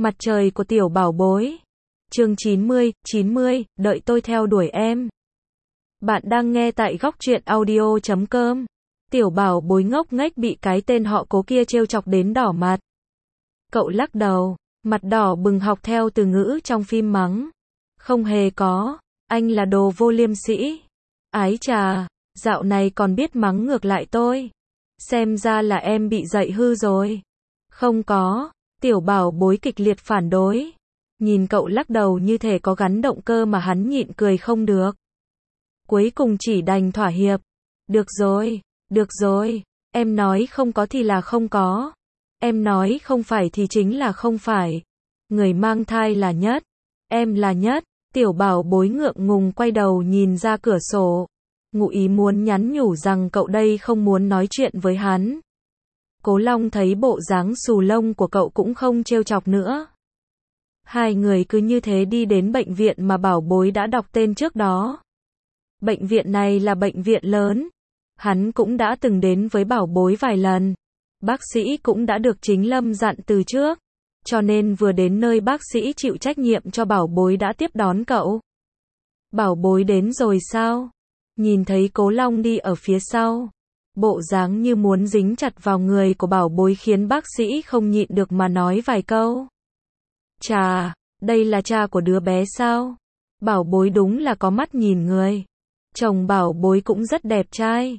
Mặt trời của tiểu bảo bối. Chương 90, đợi tôi theo đuổi em. Bạn đang nghe tại góc truyện audio.com. Tiểu bảo bối ngốc nghếch bị cái tên họ Cố kia trêu chọc đến đỏ mặt. Cậu lắc đầu, mặt đỏ bừng học theo từ ngữ trong phim mắng. Không hề có, anh là đồ vô liêm sĩ. Ái chà, dạo này còn biết mắng ngược lại tôi. Xem ra là em bị dạy hư rồi. Không có, tiểu bảo bối kịch liệt phản đối. Nhìn cậu lắc đầu như thể có gắn động cơ mà hắn nhịn cười không được. Cuối cùng chỉ đành thỏa hiệp. Được rồi, em nói không có thì là không có. Em nói không phải thì chính là không phải. Người mang thai là nhất. Em là nhất. Tiểu bảo bối ngượng ngùng quay đầu nhìn ra cửa sổ. Ngụ ý muốn nhắn nhủ rằng cậu đây không muốn nói chuyện với hắn. Cố Long thấy bộ dáng xù lông của cậu cũng không trêu chọc nữa. Hai người cứ như thế đi đến bệnh viện mà bảo bối đã đọc tên trước đó. Bệnh viện này là bệnh viện lớn. Hắn cũng đã từng đến với bảo bối vài lần. Bác sĩ cũng đã được Chính Lâm dặn từ trước. Cho nên vừa đến nơi bác sĩ chịu trách nhiệm cho bảo bối đã tiếp đón cậu. Bảo bối đến rồi sao? Nhìn thấy Cố Long đi ở phía sau. Bộ dáng như muốn dính chặt vào người của bảo bối khiến bác sĩ không nhịn được mà nói vài câu. Chà, đây là cha của đứa bé sao? Bảo bối đúng là có mắt nhìn người. Chồng bảo bối cũng rất đẹp trai.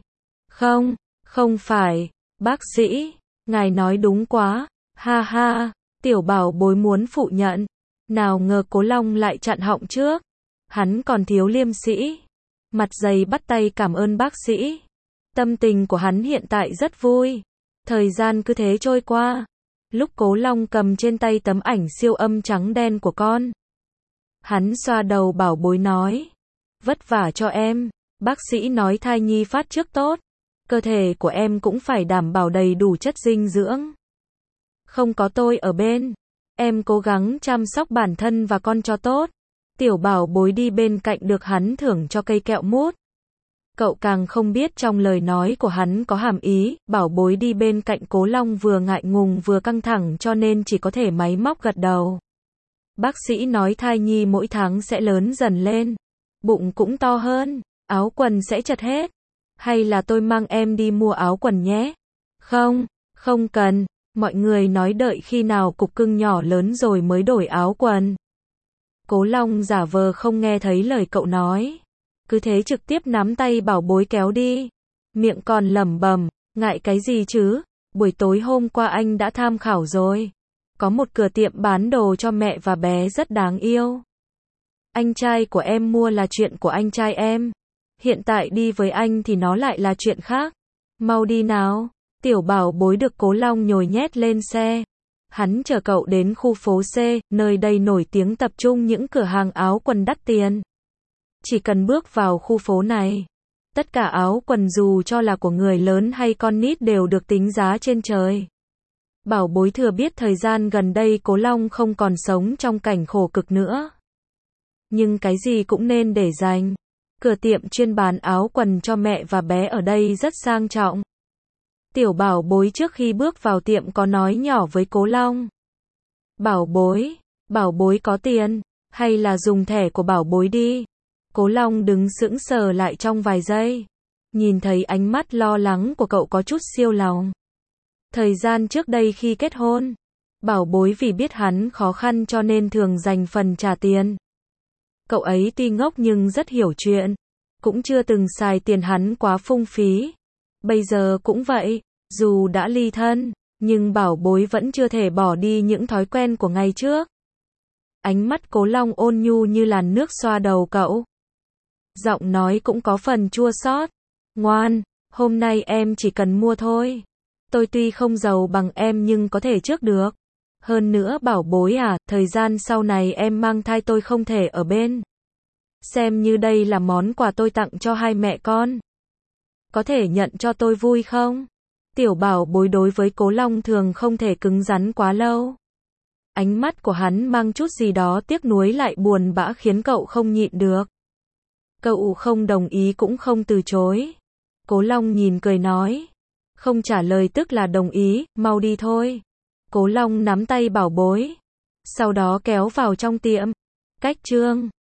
Không phải, bác sĩ, ngài nói đúng quá, ha ha, tiểu bảo bối muốn phụ nhận. Nào ngờ Cố Long lại chặn họng trước. Hắn còn thiếu liêm sĩ. Mặt dày bắt tay cảm ơn bác sĩ. Tâm tình của hắn hiện tại rất vui. Thời gian cứ thế trôi qua. Lúc Cố Long cầm trên tay tấm ảnh siêu âm trắng đen của con. Hắn xoa đầu bảo bối nói. Vất vả cho em. Bác sĩ nói thai nhi phát trước tốt. Cơ thể của em cũng phải đảm bảo đầy đủ chất dinh dưỡng. Không có tôi ở bên. Em cố gắng chăm sóc bản thân và con cho tốt. Tiểu bảo bối đi bên cạnh được hắn thưởng cho cây kẹo mút. Cậu càng không biết trong lời nói của hắn có hàm ý, bảo bối đi bên cạnh Cố Long vừa ngại ngùng vừa căng thẳng cho nên chỉ có thể máy móc gật đầu. Bác sĩ nói thai nhi mỗi tháng sẽ lớn dần lên. Bụng cũng to hơn, áo quần sẽ chật hết. Hay là tôi mang em đi mua áo quần nhé? Không cần, mọi người nói đợi khi nào cục cưng nhỏ lớn rồi mới đổi áo quần. Cố Long giả vờ không nghe thấy lời cậu nói. Cứ thế trực tiếp nắm tay bảo bối kéo đi. Miệng còn lẩm bẩm, ngại cái gì chứ, buổi tối hôm qua anh đã tham khảo rồi. Có một cửa tiệm bán đồ cho mẹ và bé rất đáng yêu. Anh trai của em mua là chuyện của anh trai em. Hiện tại đi với anh thì nó lại là chuyện khác. Mau đi nào. Tiểu bảo bối được Cố Long nhồi nhét lên xe. Hắn chở cậu đến khu phố C, nơi đây nổi tiếng tập trung những cửa hàng áo quần đắt tiền. Chỉ cần bước vào khu phố này, tất cả áo quần dù cho là của người lớn hay con nít đều được tính giá trên trời. Bảo bối thừa biết thời gian gần đây Cố Long không còn sống trong cảnh khổ cực nữa. Nhưng cái gì cũng nên để dành. Cửa tiệm chuyên bán áo quần cho mẹ và bé ở đây rất sang trọng. Tiểu bảo bối trước khi bước vào tiệm có nói nhỏ với Cố Long. Bảo bối có tiền, hay là dùng thẻ của bảo bối đi. Cố Long đứng sững sờ lại trong vài giây. Nhìn thấy ánh mắt lo lắng của cậu có chút siêu lòng. Thời gian trước đây khi kết hôn, bảo bối vì biết hắn khó khăn cho nên thường dành phần trả tiền. Cậu ấy tuy ngốc nhưng rất hiểu chuyện. Cũng chưa từng xài tiền hắn quá phung phí. Bây giờ cũng vậy, dù đã ly thân, nhưng bảo bối vẫn chưa thể bỏ đi những thói quen của ngày trước. Ánh mắt Cố Long ôn nhu như làn nước xoa đầu cậu. Giọng nói cũng có phần chua xót. Ngoan, hôm nay em chỉ cần mua thôi. Tôi tuy không giàu bằng em nhưng có thể trước được. Hơn nữa bảo bối à, thời gian sau này em mang thai tôi không thể ở bên. Xem như đây là món quà tôi tặng cho hai mẹ con. Có thể nhận cho tôi vui không? Tiểu bảo bối đối với Cố Long thường không thể cứng rắn quá lâu. Ánh mắt của hắn mang chút gì đó tiếc nuối lại buồn bã khiến cậu không nhịn được. Cậu không đồng ý cũng không từ chối. Cố Long nhìn cười nói. Không trả lời tức là đồng ý, mau đi thôi. Cố Long nắm tay bảo bối. sau đó kéo vào trong tiệm. Cách chương